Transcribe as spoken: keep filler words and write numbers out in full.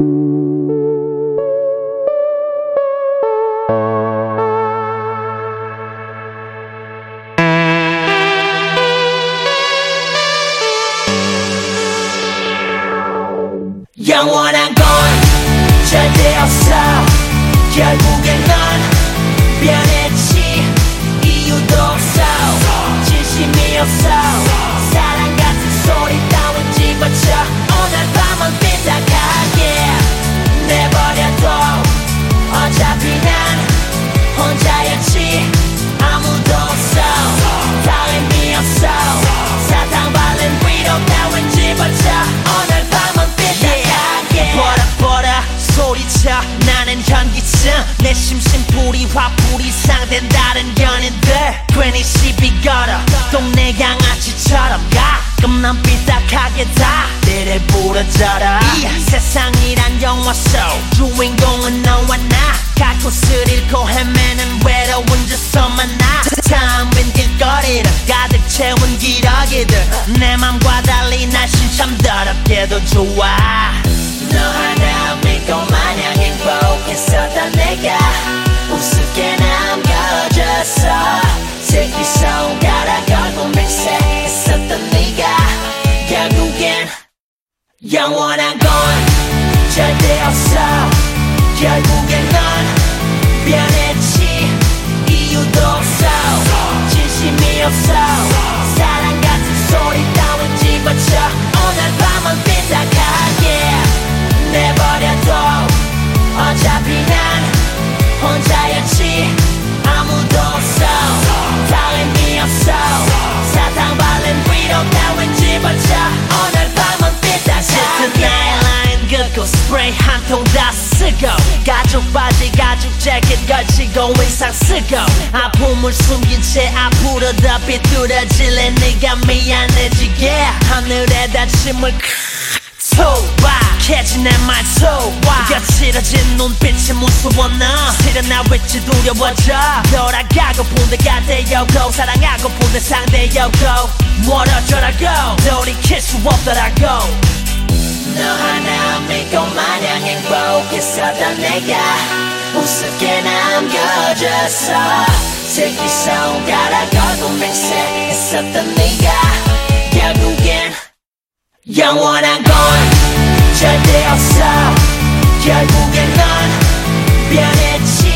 영원한 건 절대 없어. 결국엔 넌 변했지. 이유도 없어. 진심이 없어. 사랑 같은 소리 따윈 집어쳐. 오늘 밤은 삐딱하게 내버려둬. 어차피 난 혼자였지. 아무도 없어. 다 의미 없어. 사탕 발른 위로 따윈 집어쳐. 오늘 밤은 삐딱하게 버려 버려 소리쳐. 나는 현기증. 내 심심풀이 화풀이 상된 다른 연인들 괜히 시비 걸어. 동네 양아치처럼 가끔 난 삐딱하게 다 때를 부러져라. 이 세상이란 영화 속 주인공은 너와 나. 갈 곳을 잃고 헤매는 외로운 저서만 나. 텅빈 길거리를 가득 채운 기러기들 내 맘과 달리 날씬 참 더럽게도 좋아. 너 하나 믿고 마냥 행복했었던 내가 우습게 남겨졌어. 새끼 손가락 걸고 맹세했었던 네가 결국엔 영원한 건 절대 없어. 결국엔 넌 변했지. 이유도 없어. 진심이 없어. 사랑 같은 소리 따윈 집어쳐. 오늘 밤은 삐딱하게 내버려둬. 어차피 난 혼자였지. 아무도 없어. 다 의미 없어. 사탕 발른 위로 따윈 집어쳐. 오늘 밤은 삐딱하게 짙은 아이라인 긋고 스프레이 한 통 다 쓰고 가죽 바지 가죽 재킷 걸치고 의상 쓰고 아픔을 숨긴 채 앞으로 더 비뚤어질래. 네가 미안해지게 하늘에다 침을 소박해진 내 말소와 거칠어진 눈빛이 무서워. 너 실은 나 왠지 두려워져. 돌아가고픈 내가 되었고 사랑하고픈 내 상대였고 멀어져라고 돌이킬 수 없더라고. 너 하나 믿고 마냥 행복했었던 내가 우습게 남겨졌어. 새끼 손가락 걸고 맹세했었던 네가 결국엔 영원한 건 절대 없어. 결국엔 넌 변했지.